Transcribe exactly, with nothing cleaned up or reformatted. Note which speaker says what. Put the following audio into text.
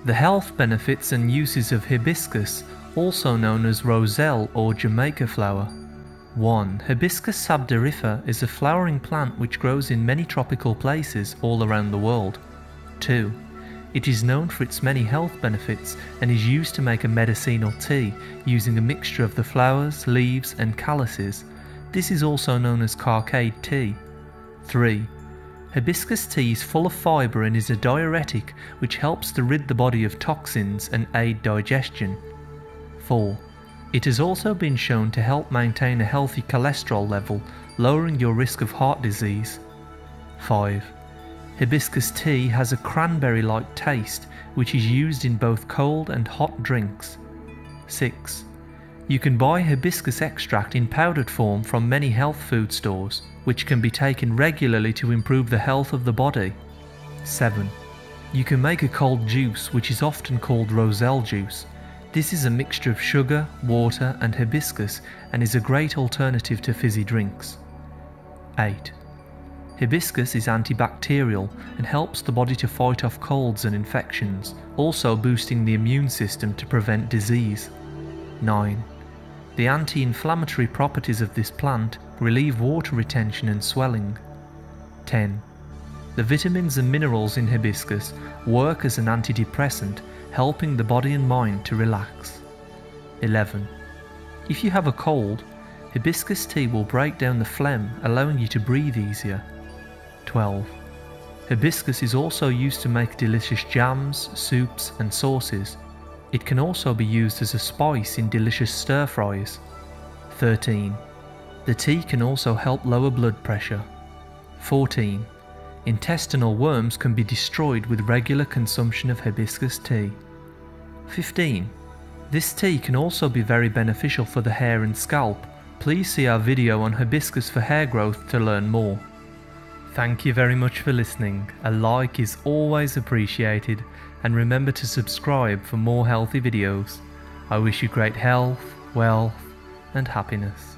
Speaker 1: The health benefits and uses of hibiscus, also known as roselle or Jamaica flower. one. Hibiscus sabdariffa is a flowering plant which grows in many tropical places all around the world. two. It is known for its many health benefits and is used to make a medicinal tea using a mixture of the flowers, leaves and calyces. This is also known as carcade tea. three. Hibiscus tea is full of fibre and is a diuretic which helps to rid the body of toxins and aid digestion. four. It has also been shown to help maintain a healthy cholesterol level, lowering your risk of heart disease. five. Hibiscus tea has a cranberry-like taste which is used in both cold and hot drinks. six. You can buy hibiscus extract in powdered form from many health food stores, which can be taken regularly to improve the health of the body. seven. You can make a cold juice which is often called roselle juice. This is a mixture of sugar, water and hibiscus and is a great alternative to fizzy drinks. eight. Hibiscus is antibacterial and helps the body to fight off colds and infections, also boosting the immune system to prevent disease. nine. The anti-inflammatory properties of this plant relieve water retention and swelling. ten. The vitamins and minerals in hibiscus work as an antidepressant, helping the body and mind to relax. eleven. If you have a cold, hibiscus tea will break down the phlegm, allowing you to breathe easier. twelve. Hibiscus is also used to make delicious jams, soups and sauces. It can also be used as a spice in delicious stir-fries. thirteen. The tea can also help lower blood pressure. fourteen. Intestinal worms can be destroyed with regular consumption of hibiscus tea. fifteen. This tea can also be very beneficial for the hair and scalp. Please see our video on hibiscus for hair growth to learn more. Thank you very much for listening. A like is always appreciated, and remember to subscribe for more healthy videos. I wish you great health, wealth and happiness.